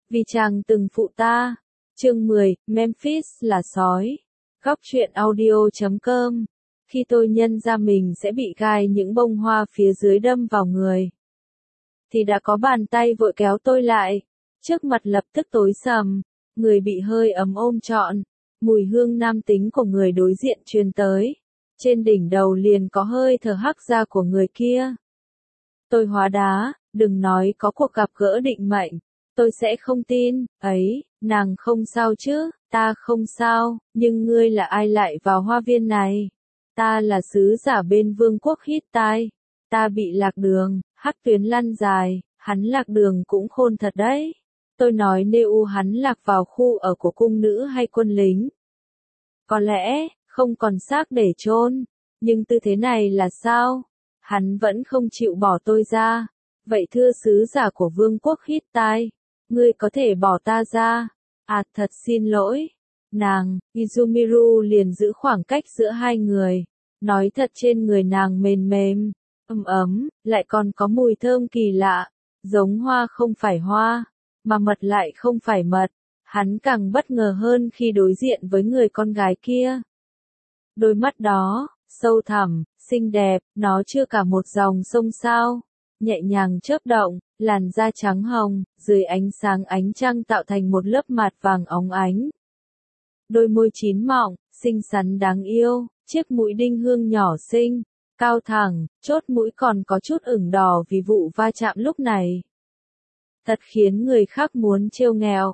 vì chàng từng phụ ta. Chương 10, Memphis là sói. Góc truyện audio.com. Khi tôi nhận ra mình sẽ bị gai những bông hoa phía dưới đâm vào người, thì đã có bàn tay vội kéo tôi lại. Trước mặt lập tức tối sầm, người bị hơi ấm ôm trọn. Mùi hương nam tính của người đối diện truyền tới. Trên đỉnh đầu liền có hơi thở hắc ra của người kia. Tôi hóa đá, đừng nói có cuộc gặp gỡ định mệnh. Tôi sẽ không tin, ấy, nàng không sao chứ, ta không sao, nhưng ngươi là ai lại vào hoa viên này? Ta là sứ giả bên vương quốc Hittite. Ta bị lạc đường, hắc tuyến lăn dài, hắn lạc đường cũng khôn thật đấy. Tôi nói nếu hắn lạc vào khu ở của cung nữ hay quân lính. Có lẽ, không còn xác để chôn, nhưng tư thế này là sao? Hắn vẫn không chịu bỏ tôi ra. Vậy thưa sứ giả của vương quốc Hittite, ngươi có thể bỏ ta ra? À thật xin lỗi. Nàng, Izumiru liền giữ khoảng cách giữa hai người. Nói thật trên người nàng mềm mềm, ấm, lại còn có mùi thơm kỳ lạ. Giống hoa không phải hoa, mà mật lại không phải mật. Hắn càng bất ngờ hơn khi đối diện với người con gái kia. Đôi mắt đó, sâu thẳm, xinh đẹp, nó chưa cả một dòng sông sao. Nhẹ nhàng chớp động, làn da trắng hồng, dưới ánh sáng ánh trăng tạo thành một lớp mạt vàng óng ánh. Đôi môi chín mọng, xinh xắn đáng yêu, chiếc mũi đinh hương nhỏ xinh, cao thẳng, chốt mũi còn có chút ửng đỏ vì vụ va chạm lúc này. Thật khiến người khác muốn trêu nghẹo.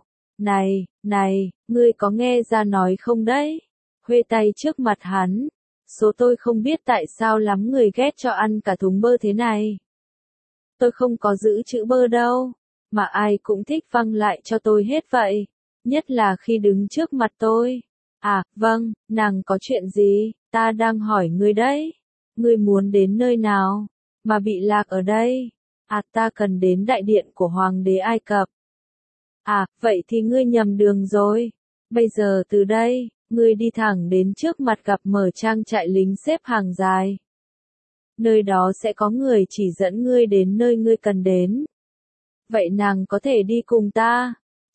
Này, ngươi có nghe ra nói không đấy? Huê tay trước mặt hắn. Số tôi không biết tại sao lắm người ghét cho ăn cả thúng bơ thế này. Tôi không có giữ chữ bơ đâu, mà ai cũng thích văng lại cho tôi hết vậy. Nhất là khi đứng trước mặt tôi. À, vâng, nàng có chuyện gì? Ta đang hỏi ngươi đấy. Ngươi muốn đến nơi nào? Mà bị lạc ở đây. À, ta cần đến đại điện của Hoàng đế Ai Cập. À, vậy thì ngươi nhầm đường rồi. Bây giờ từ đây, ngươi đi thẳng đến trước mặt gặp mở trang trại lính xếp hàng dài. Nơi đó sẽ có người chỉ dẫn ngươi đến nơi ngươi cần đến. Vậy nàng có thể đi cùng ta?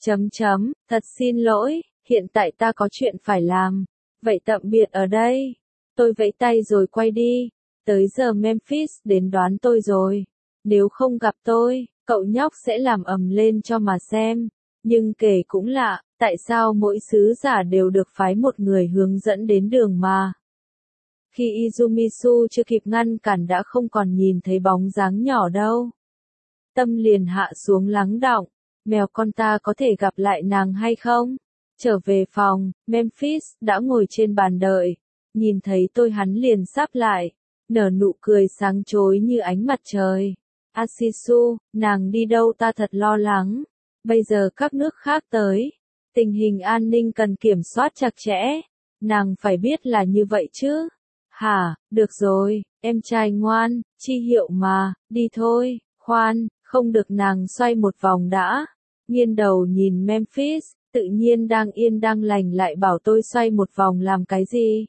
Thật xin lỗi, hiện tại ta có chuyện phải làm. Vậy tạm biệt ở đây. Tôi vẫy tay rồi quay đi. Tới giờ Memphis đến đón tôi rồi. Nếu không gặp tôi, cậu nhóc sẽ làm ầm lên cho mà xem. Nhưng kể cũng lạ, tại sao mỗi sứ giả đều được phái một người hướng dẫn đến đường mà? Khi Izumisu chưa kịp ngăn cản đã không còn nhìn thấy bóng dáng nhỏ đâu. Tâm liền hạ xuống lắng đọng. Mèo con ta có thể gặp lại nàng hay không? Trở về phòng, Memphis đã ngồi trên bàn đợi. Nhìn thấy tôi hắn liền sáp lại. Nở nụ cười sáng chói như ánh mặt trời. Asisu, nàng đi đâu ta thật lo lắng. Bây giờ các nước khác tới. Tình hình an ninh cần kiểm soát chặt chẽ. Nàng phải biết là như vậy chứ. Hả, được rồi, em trai ngoan, chi hiệu mà, đi thôi, khoan, không được nàng xoay một vòng đã. Nghiêng đầu nhìn Memphis, tự nhiên đang yên đang lành lại bảo tôi xoay một vòng làm cái gì.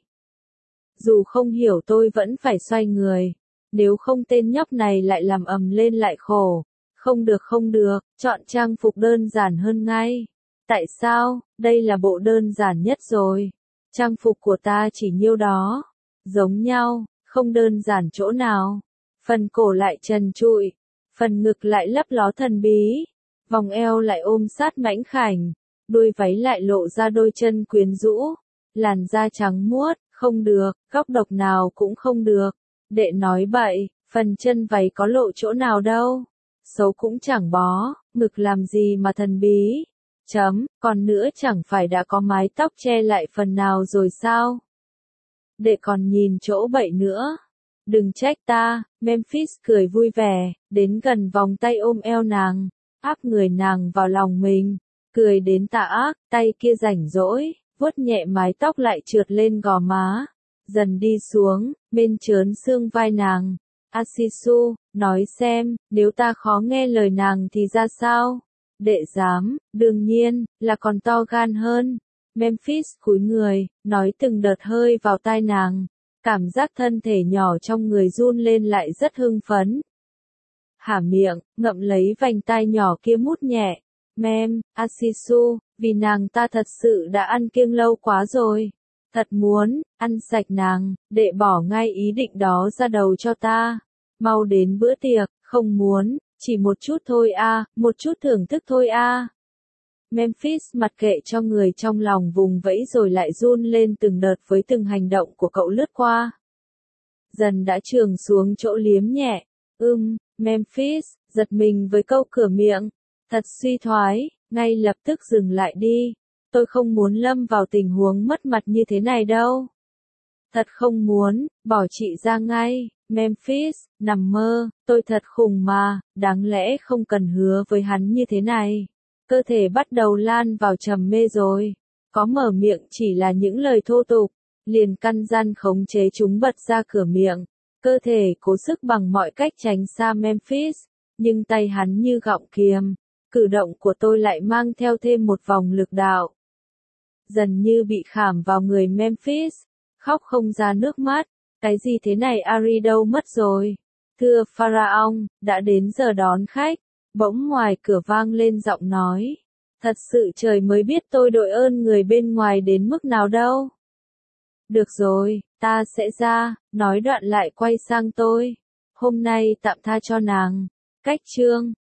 Dù không hiểu tôi vẫn phải xoay người. Nếu không tên nhóc này lại làm ầm lên lại khổ. Không được, chọn trang phục đơn giản hơn ngay. Tại sao, đây là bộ đơn giản nhất rồi. Trang phục của ta chỉ nhiêu đó. Giống nhau, không đơn giản chỗ nào. Phần cổ lại trần trụi. Phần ngực lại lấp ló thần bí. Vòng eo lại ôm sát mãnh khảnh. Đuôi váy lại lộ ra đôi chân quyến rũ. Làn da trắng muốt, không được, góc độc nào cũng không được. Đệ nói bậy, phần chân váy có lộ chỗ nào đâu. Xấu cũng chẳng bó, ngực làm gì mà thần bí. Còn nữa chẳng phải đã có mái tóc che lại phần nào rồi sao? Đệ còn nhìn chỗ bậy nữa. Đừng trách ta, Memphis cười vui vẻ, đến gần vòng tay ôm eo nàng, áp người nàng vào lòng mình, cười đến tà ác, tay kia rảnh rỗi, vuốt nhẹ mái tóc lại trượt lên gò má, dần đi xuống, bên trớn xương vai nàng. Asisu, nói xem, nếu ta khó nghe lời nàng thì ra sao? Đệ dám, đương nhiên, là còn to gan hơn. Memphis cúi người, nói từng đợt hơi vào tai nàng. Cảm giác thân thể nhỏ trong người run lên lại rất hưng phấn. Há miệng, ngậm lấy vành tai nhỏ kia mút nhẹ. Mem, Asisu, vì nàng ta thật sự đã ăn kiêng lâu quá rồi. Thật muốn, ăn sạch nàng, đệ bỏ ngay ý định đó ra đầu cho ta. Mau đến bữa tiệc, không muốn, chỉ một chút thôi a, một chút thưởng thức thôi a. Memphis mặc kệ cho người trong lòng vùng vẫy rồi lại run lên từng đợt với từng hành động của cậu lướt qua. Dần đã chườm xuống chỗ liếm nhẹ. Memphis, giật mình với câu cửa miệng. Thật suy thoái, ngay lập tức dừng lại đi. Tôi không muốn lâm vào tình huống mất mặt như thế này đâu. Thật không muốn, bỏ chị ra ngay. Memphis, nằm mơ, tôi thật khùng mà, đáng lẽ không cần hứa với hắn như thế này. Cơ thể bắt đầu lan vào trầm mê rồi. Có mở miệng chỉ là những lời thô tục, liền căn gian khống chế chúng bật ra cửa miệng. Cơ thể cố sức bằng mọi cách tránh xa Memphis, nhưng tay hắn như gọng kiềm. Cử động của tôi lại mang theo thêm một vòng lực đạo. Dần như bị khảm vào người Memphis, khóc không ra nước mắt. Cái gì thế này, Ari đâu mất rồi? Thưa Pharaoh, đã đến giờ đón khách. Bỗng ngoài cửa vang lên giọng nói. Thật sự trời mới biết tôi đội ơn người bên ngoài đến mức nào đâu. Được rồi, ta sẽ ra, nói đoạn lại quay sang tôi. Hôm nay tạm tha cho nàng. Cách chương